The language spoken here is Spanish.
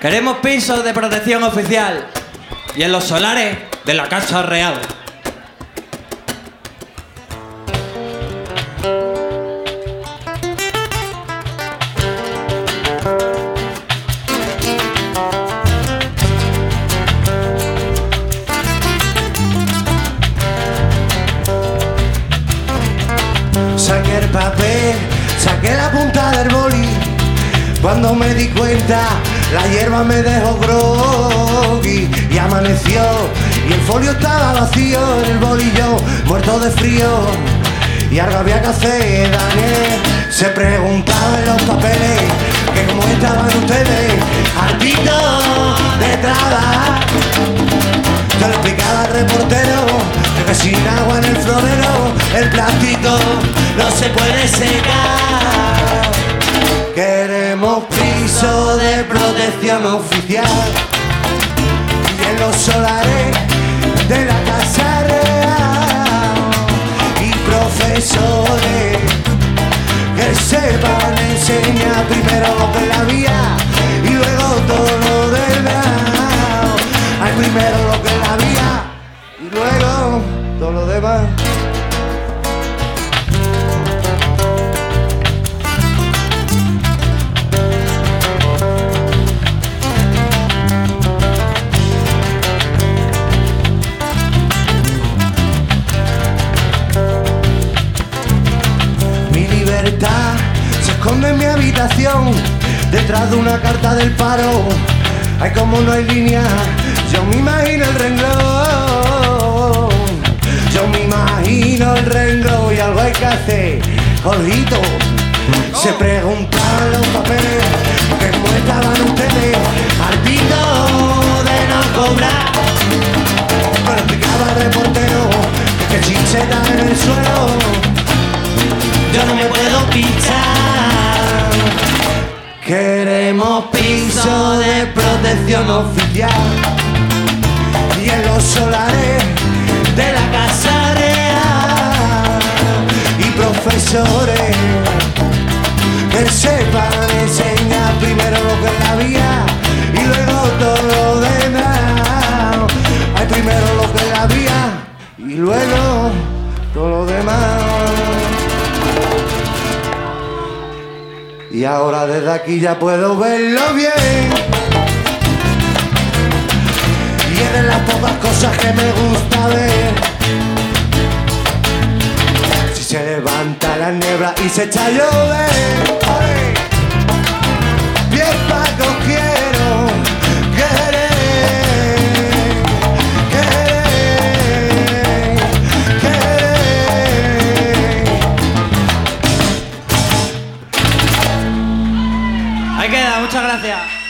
Queremos pisos de protección oficial y en los solares de la Casa Real. Saqué el papel, saqué la punta del boli. Cuando me di cuenta, la hierba me dejó groggy. Y amaneció, y el folio estaba vacío. En el bolillo, muerto de frío. Y algo había que hacer. Daniel se preguntaba en los papeles que cómo estaban ustedes, hartitos de trabajar. Yo le explicaba al reportero que sin agua en el florero el plástico no se puede secar. Queremos piso de protección oficial y en los solares de la Casa Real, y profesores que sepan enseñar primero lo que es la vía y luego todo lo demás. Hay primero lo que es la vía y luego todo lo demás. Mi libertad se esconde en mi habitación, detrás de una carta del paro. Ay, como no hay línea, yo me imagino el renglón. Yo me imagino el renglón y algo hay que hacer. Jorgito se preguntaban los papeles que cómo estaban ustedes, hartitos de no cobrar. Pero explicaba el reportero que chincheta en el suelo yo no me puedo pichar. Queremos piso de protección oficial y en los solares de la Casa Real, y profesores que sepan enseñar primero lo que es la vía y luego todo lo demás. Hay primero lo que es la vía y luego todo lo demás. Y ahora desde aquí ya puedo verlo bien. Y es de las pocas cosas que me gusta ver. Si se levanta la niebla y se echa a llover, ¡ay! Bien Paco quiero querer, querer, querer. Ahí queda, muchas gracias.